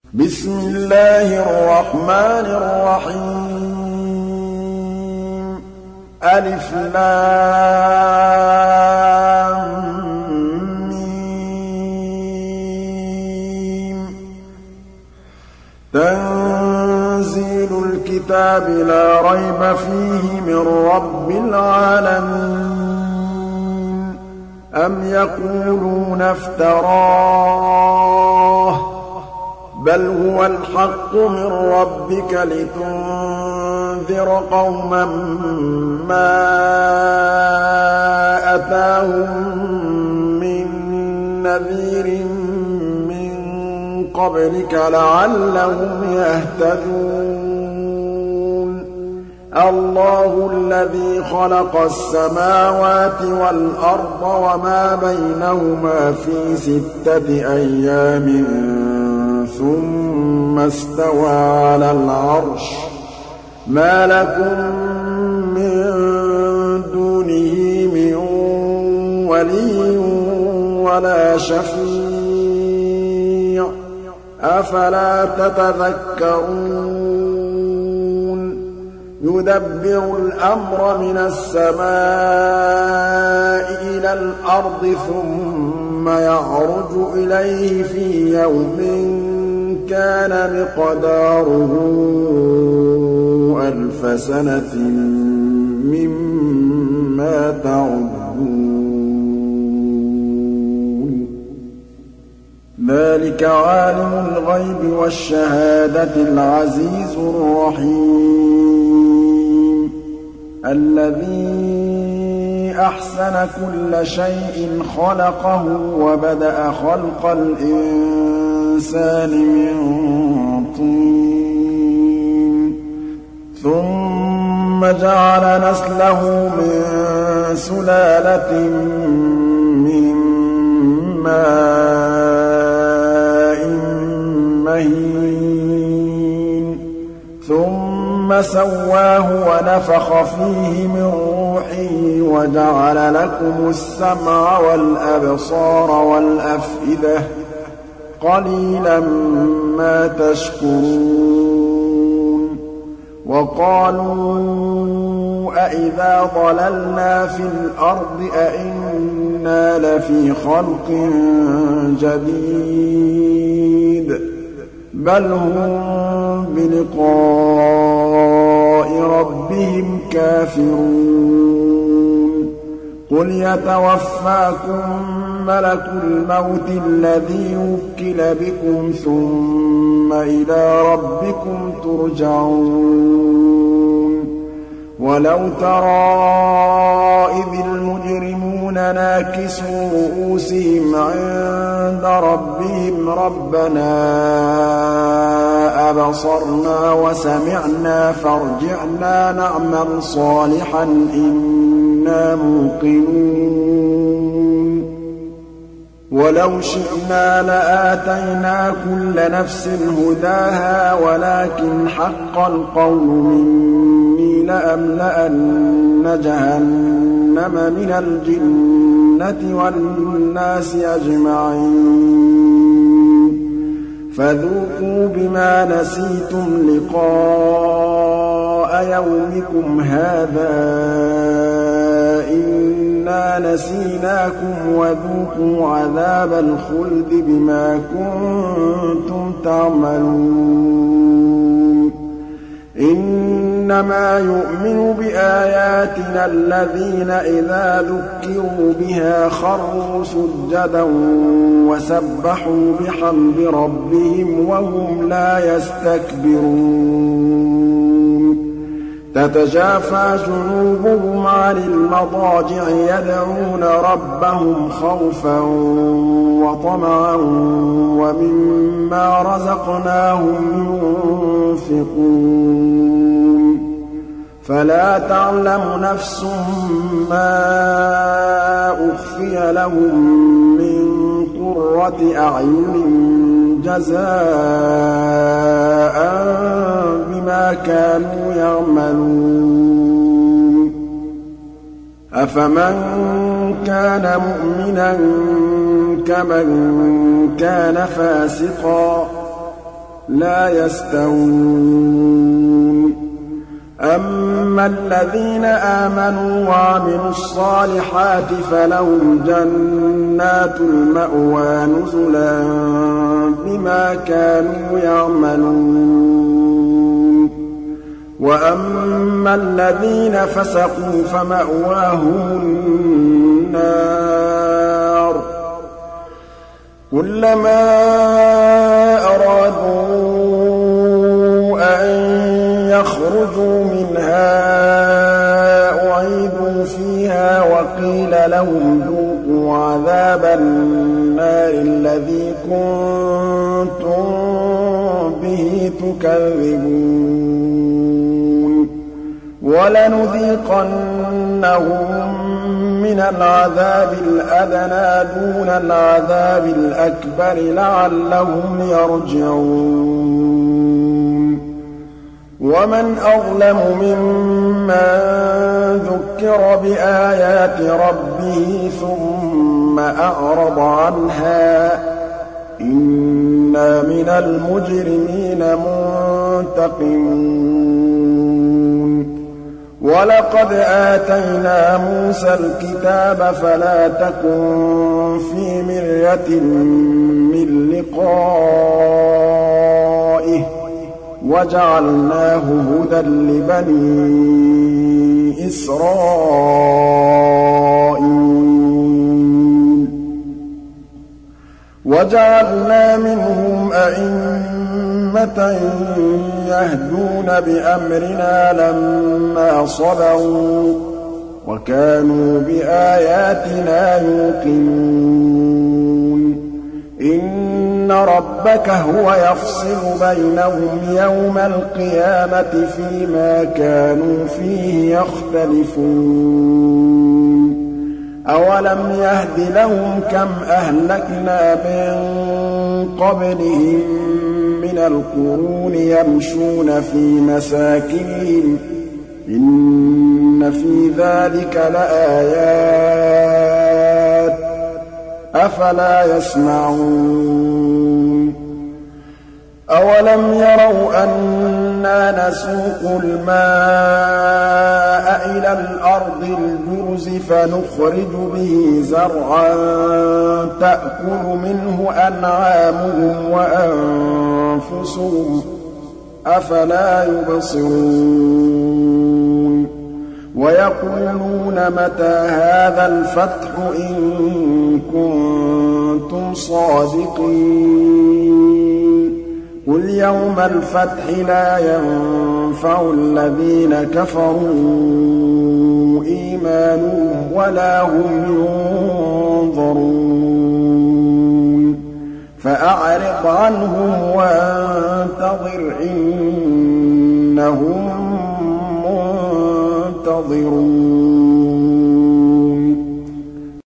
بسم الله الرحمن الرحيم ألف لام ميم تنزيل الكتاب لا ريب فيه من رب العالمين أم يقولون افتراه بل هو الحق من ربك لتنذر قوما ما أتاهم من نذير من قبلك لعلهم يهتدون الله الذي خلق السماوات والأرض وما بينهما في 6 أيام ثم استوى على العرش ما لكم من دونه من ولي ولا شفيع أفلا تتذكرون يدبر الأمر من السماء إلى الأرض ثم يعرج إليه في يوم كان مقداره 1000 سنة مما تعدون ذلك عالم الغيب والشهادة العزيز الرحيم الذي أحسن كل شيء خلقه وبدأ خلق الإنسان من طين ثم جعل نسله من سلالة من ماء مهين ثم سواه ونفخ فيه من روحه وجعل لكم السمع والأبصار والأفئدة قليلا ما تشكرون وقالوا أإذا ضللنا في الأرض أإنا لفي خلق جديد بل هم بلقاء ربهم كافرون قل يتوفاكم ملك الموت الذي وكل بكم ثم إلى ربكم ترجعون ولو ترى إذ المجرمون ناكسوا رؤوسهم عند ربهم ربنا أبصرنا وسمعنا فارجعنا نعمل صالحا إنا موقنون ولو شئنا لآتينا كل نفس هداها ولكن حق القول مني لأملأن جهنم من الجنة والناس أجمعين فذوقوا بما نسيتم لقاء يومكم هذا إنا نسيناكم وذوقوا عذاب الخلد بما كنتم تعملون إنما يؤمن بآياتنا الذين إذا ذكروا بها خروا سجدا وسبحوا بحمد ربهم وهم لا يستكبرون تتجافى جنوبهم عن المضاجع يدعون ربهم خوفا وطمعا ومما رزقناهم ينفقون فلا تعلم نفس ما أخفي لهم من قرة أعين جزاء بما كانوا يعملون أفمن كان مؤمنا كمن كان فاسقا لَا يَسْتَوُونَ أَمَّا الَّذِينَ آمَنُوا وَعَمِلُوا الصَّالِحَاتِ فَلَهُمْ جَنَّاتُ الْمَأْوَىٰ نُزُلًا بِمَا كَانُوا يَعْمَلُونَ وَأَمَّا الَّذِينَ فَسَقُوا فَمَأْوَاهُمُ النَّارُ كُلَّمَا أَرَادُوا أَن يَخْرُجُوا مِنْهَا أُعِيدُوا فِيهَا وَقِيلَ لَهُمْ ذُوقُوا عَذَابَ النَّارِ الَّذِي كُنتُم بِهِ تُكَذِّبُونَ وَلَنُذِيقَنَّهُم مِّنَ الْعَذَابِ الْأَدْنَىٰ دُونَ الْعَذَابِ الْأَكْبَرِ لَعَلَّهُمْ يَرْجِعُونَ وَمَنْ أَظْلَمُ مِمَّن ذُكِّرَ بِآيَاتِ رَبِّهِ ثُمَّ أَعْرَضَ عَنْهَا ۚ إِنَّا مِنَ الْمُجْرِمِينَ مُنتَقِمُونَ وَلَقَدْ آتَيْنَا مُوسَى الْكِتَابَ فَلَا تَكُن فِي مِرْيَةٍ مِّن لِّقَائِهِ وَجَعَلْنَاهُ هُدًى لِّبَنِي إِسْرَائِيلَ وَجَعَلْنَا مِنْهُمْ أَئِمَّةً يَهْدُونَ بِأَمْرِنَا لَمَّا صَبَرُوا وَكَانُوا بِآيَاتِنَا يُوقِنُونَ إِنَّ رَبَّكَ هُوَ يَفْصِلُ بَيْنَهُمْ يَوْمَ الْقِيَامَةِ فِيمَا كَانُوا فِيهِ يَخْتَلِفُونَ أَوَلَمْ يَهْدِ لَهُمْ كَمْ أَهْلَكْنَا مِن قَبْلِهِم مِّنَ الْقُرُونِ يَمْشُونَ فِي مَسَاكِنِهِمْ ۗ إِنَّ فِي ذَٰلِكَ لَآيَاتٍ ۖ أَفَلَا يَسْمَعُونَ أَوَلَمْ يَرَوْا أَنَّا نَسُوقُ الْمَاءَ إِلَى الْأَرْضِ الْجُرُزِ فَنُخْرِجُ بِهِ زَرْعًا تَأْكُلُ مِنْهُ أَنْعَامُهُمْ وَأَنفُسُهُمْ ۖ أَفَلَا يُبْصِرُونَ وَيَقُولُونَ مَتَىٰ هَٰذَا الْفَتْحُ إِن كُنتُمْ صَادِقِينَ قُلْ يَوْمَ الْفَتْحِ لَا يَنفَعُ الَّذِينَ كَفَرُوا إِيمَانُهُمْ وَلَا هُمْ يُنظَرُونَ فَأَعْرِضْ عَنْهُمْ وَانتَظِرْ إِنَّهُم مُّنتَظِرُونَ